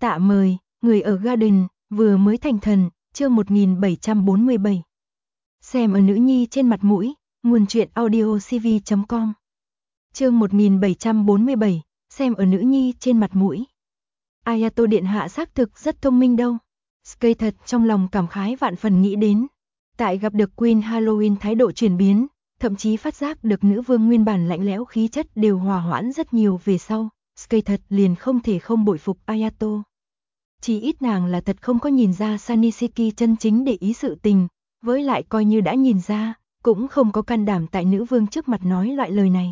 Tạ mời, người ở Garden, vừa mới thành thần, chương 1747. Xem ở nữ nhi trên mặt mũi, nguồn truyện audio cv.com. Chương 1747, xem ở nữ nhi trên mặt mũi. Ayato điện hạ xác thực rất thông minh đâu. Sky thật trong lòng cảm khái vạn phần nghĩ đến. Tại gặp được Queen Halloween thái độ chuyển biến, thậm chí phát giác được nữ vương nguyên bản lạnh lẽo khí chất đều hòa hoãn rất nhiều về sau, Sky thật liền không thể không bội phục Ayato. Chỉ ít nàng là thật không có nhìn ra Saniseki chân chính để ý sự tình, với lại coi như đã nhìn ra, cũng không có can đảm tại nữ vương trước mặt nói loại lời này.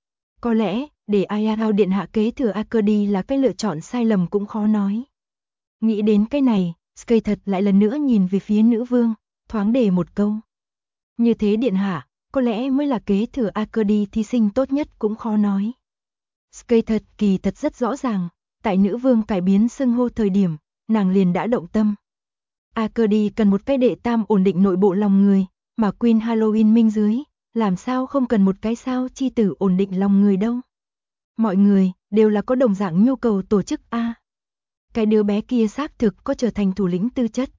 Có lẽ, để Ayato điện hạ kế thừa Akedi là cái lựa chọn sai lầm cũng khó nói. Nghĩ đến cái này, Sky thật lại lần nữa nhìn về phía nữ vương, thoáng đề một câu. Như thế điện hạ, có lẽ mới là kế thừa Akedi thí sinh tốt nhất cũng khó nói. Sky thật kỳ thật rất rõ ràng, tại nữ vương cải biến xưng hô thời điểm, nàng liền đã động tâm. Akedi cần một cái đệ tam ổn định nội bộ lòng người, mà Queen Halloween minh dưới, làm sao không cần một cái sao chi tử ổn định lòng người đâu. Mọi người đều là có đồng dạng nhu cầu tổ chức A. Cái đứa bé kia xác thực có trở thành thủ lĩnh tư chất,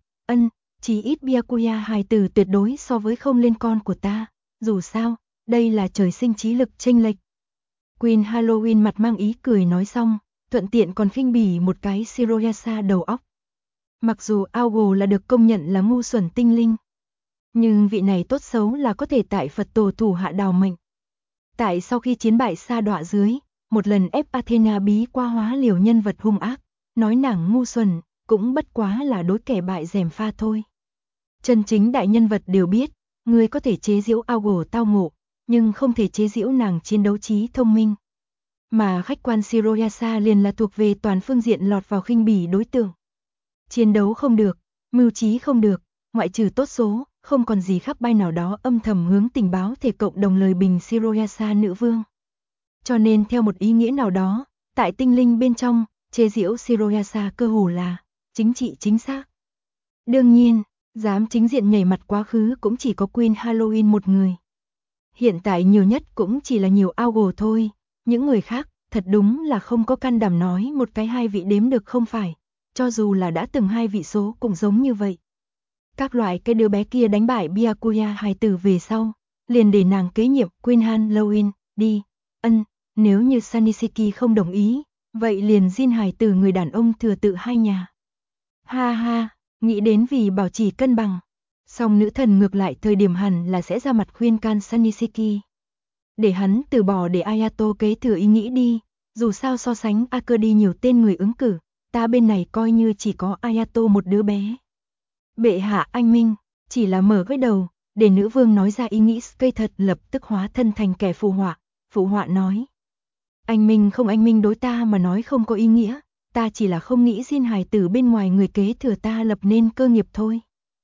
chỉ ít Byakuya hài tử tuyệt đối so với không lên con của ta, dù sao, đây là trời sinh trí lực chênh lệch. Queen Halloween mặt mang ý cười nói xong, thuận tiện còn khinh bỉ một cái Shiroyasa đầu óc. Mặc dù Aogo là được công nhận là ngu xuẩn tinh linh, nhưng vị này tốt xấu là có thể tại Phật tổ thủ hạ đào mệnh. Tại sau khi chiến bại sa đọa dưới, một lần ép Athena bí qua hóa liều nhân vật hung ác, nói nàng ngu xuẩn, cũng bất quá là đối kẻ bại gièm pha thôi. Chân chính đại nhân vật đều biết, người có thể chế giễu Aogo tao ngộ, nhưng không thể chế giễu nàng chiến đấu trí thông minh. Mà khách quan Shiroyasa liền là thuộc về toàn phương diện lọt vào khinh bỉ đối tượng. Chiến đấu không được, mưu trí không được, ngoại trừ tốt số, không còn gì khác bay nào đó âm thầm hướng tình báo thể cộng đồng lời bình Shiroyasa nữ vương. Cho nên theo một ý nghĩa nào đó, tại tinh linh bên trong, chế giễu Shiroyasa cơ hồ là chính trị chính xác. Đương nhiên, dám chính diện nhảy mặt quá khứ cũng chỉ có Queen Halloween một người. Hiện tại nhiều nhất cũng chỉ là nhiều Aogo thôi, những người khác thật đúng là không có can đảm nói một cái hai vị đếm được không phải, cho dù là đã từng hai vị số cũng giống như vậy. Các loại cái đứa bé kia đánh bại Byakuya hài tử về sau, liền để nàng kế nhiệm Queen Halloween đi, nếu như Saniseki không đồng ý, vậy liền Jin hài tử người đàn ông thừa tự hai nhà. Ha ha, nghĩ đến vì bảo trì cân bằng, song nữ thần ngược lại thời điểm hẳn là sẽ ra mặt khuyên can Saniseki. Để hắn từ bỏ để Ayato kế thừa ý nghĩ đi, dù sao so sánh Akedi nhiều tên người ứng cử, ta bên này coi như chỉ có Ayato một đứa bé. Bệ hạ anh minh, chỉ là mở cái đầu, để nữ vương nói ra ý nghĩ Sky thật lập tức hóa thân thành kẻ phụ họa nói. Anh minh không anh minh đối ta mà nói không có ý nghĩa, ta chỉ là không nghĩ Jin hài tử bên ngoài người kế thừa ta lập nên cơ nghiệp thôi.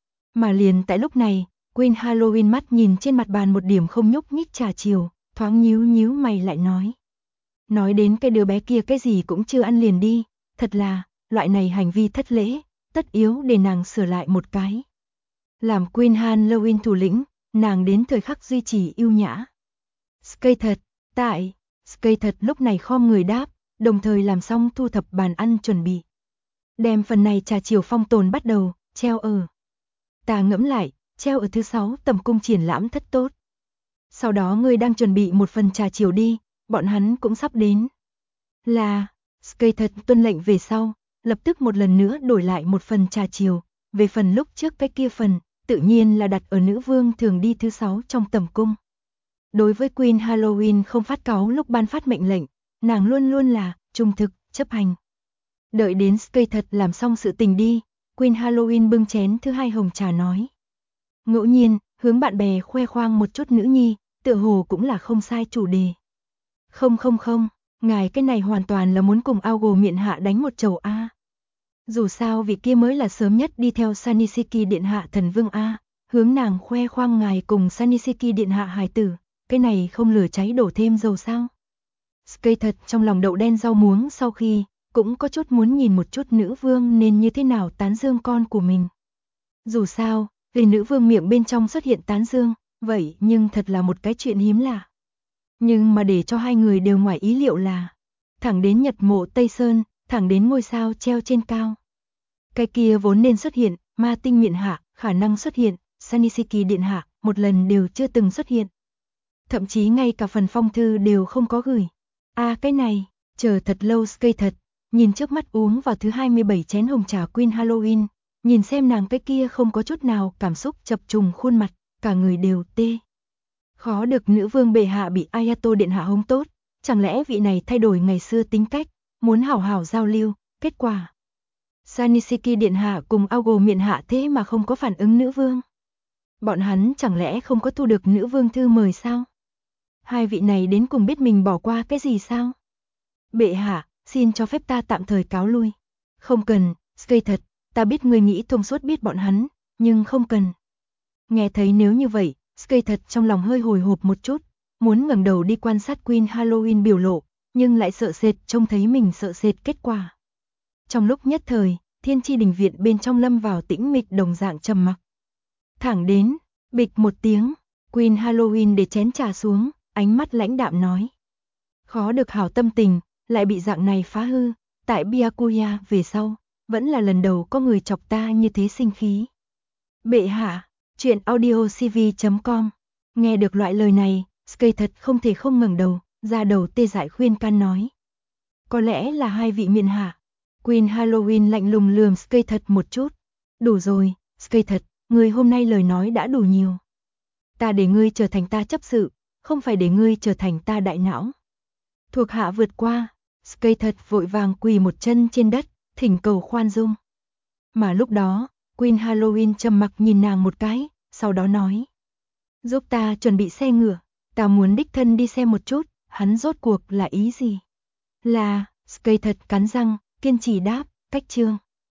Mà liền tại lúc này, Queen Halloween mắt nhìn trên mặt bàn một điểm không nhúc nhích trà chiều, thoáng nhíu mày lại nói. Nói đến cái đứa bé kia cái gì cũng chưa ăn liền đi, thật là, loại này hành vi thất lễ, tất yếu để nàng sửa lại một cái. Làm Queen Halloween thủ lĩnh, nàng đến thời khắc duy trì yêu nhã. Sky thật, Sky thật lúc này khom người đáp, đồng thời làm xong thu thập bàn ăn chuẩn bị. Đem phần này trà chiều phong tồn bắt đầu, treo ở. Ta ngẫm lại, treo ở thứ 6 tầm cung triển lãm thất tốt. Sau đó ngươi đang chuẩn bị một phần trà chiều đi, bọn hắn cũng sắp đến. Là, Sky thật tuân lệnh về sau, lập tức một lần nữa đổi lại một phần trà chiều, về phần lúc trước cái kia phần, tự nhiên là đặt ở nữ vương thường đi thứ 6 trong tầm cung. Đối với Queen Halloween không phát cáu lúc ban phát mệnh lệnh, nàng luôn luôn là trung thực, chấp hành. Đợi đến Sky thật làm xong sự tình đi, Queen Halloween bưng chén thứ 2 hồng trà nói. Ngẫu nhiên, hướng bạn bè khoe khoang một chút nữ nhi, tựa hồ cũng là không sai chủ đề. Không, ngài cái này hoàn toàn là muốn cùng Aogo miện hạ đánh một chầu A. Dù sao vị kia mới là sớm nhất đi theo Saniseki điện hạ thần vương A, hướng nàng khoe khoang ngài cùng Saniseki điện hạ hài tử, cái này không lửa cháy đổ thêm dầu sao. Sky thật trong lòng đậu đen rau muống sau khi, cũng có chút muốn nhìn một chút nữ vương nên như thế nào tán dương con của mình. Dù sao, vì nữ vương miệng bên trong xuất hiện tán dương, vậy nhưng thật là một cái chuyện hiếm lạ. Nhưng mà để cho hai người đều ngoài ý liệu là, thẳng đến Nhật Mộ Tây Sơn, thẳng đến ngôi sao treo trên cao. Cái kia vốn nên xuất hiện, ma tinh miện hạ, khả năng xuất hiện, Sanisiki điện hạ, một lần đều chưa từng xuất hiện. Thậm chí ngay cả phần phong thư đều không có gửi. Cái này, chờ thật lâu Skate thật, nhìn trước mắt uống vào thứ 27 chén hồng trà Queen Halloween, nhìn xem nàng cái kia không có chút nào cảm xúc chập trùng khuôn mặt, cả người đều tê. Khó được nữ vương bệ hạ bị Ayato điện hạ hống tốt, chẳng lẽ vị này thay đổi ngày xưa tính cách, muốn hảo hảo giao lưu, kết quả. Sanisiki điện hạ cùng Aogo miện hạ thế mà không có phản ứng nữ vương. Bọn hắn chẳng lẽ không có thu được nữ vương thư mời sao? Hai vị này đến cùng biết mình bỏ qua cái gì sao? Bệ hạ, xin cho phép ta tạm thời cáo lui. Không cần, Skate thật, ta biết người nghĩ thông suốt biết bọn hắn, nhưng không cần. Nghe thấy nếu như vậy, Skate thật trong lòng hơi hồi hộp một chút, muốn ngẩng đầu đi quan sát Queen Halloween biểu lộ, nhưng lại sợ sệt trông thấy mình sợ sệt kết quả. Trong lúc nhất thời, Thiên Chi đình viện bên trong lâm vào tĩnh mịch đồng dạng trầm mặc. Thẳng đến, bịch một tiếng, Queen Halloween để chén trà xuống, ánh mắt lãnh đạm nói. Khó được hảo tâm tình, lại bị dạng này phá hư, tại Byakuya về sau, vẫn là lần đầu có người chọc ta như thế sinh khí. Bệ hạ, chuyện audiocv.com, nghe được loại lời này, Skate thật không thể không ngẩng đầu, ra đầu tê dại khuyên can nói. Có lẽ là hai vị miện hạ. Queen Halloween lạnh lùng lườm Skate thật một chút. Đủ rồi, Skate thật, ngươi hôm nay lời nói đã đủ nhiều. Ta để ngươi trở thành ta chấp sự, không phải để ngươi trở thành ta đại não. Thuộc hạ vượt qua, Skate thật vội vàng quỳ một chân trên đất, thỉnh cầu khoan dung. Mà lúc đó, Queen Halloween trầm mặc nhìn nàng một cái, sau đó nói. Giúp ta chuẩn bị xe ngựa, ta muốn đích thân đi xem một chút, hắn rốt cuộc là ý gì? Là, Skate thật cắn răng, kiên trì đáp, cách chương.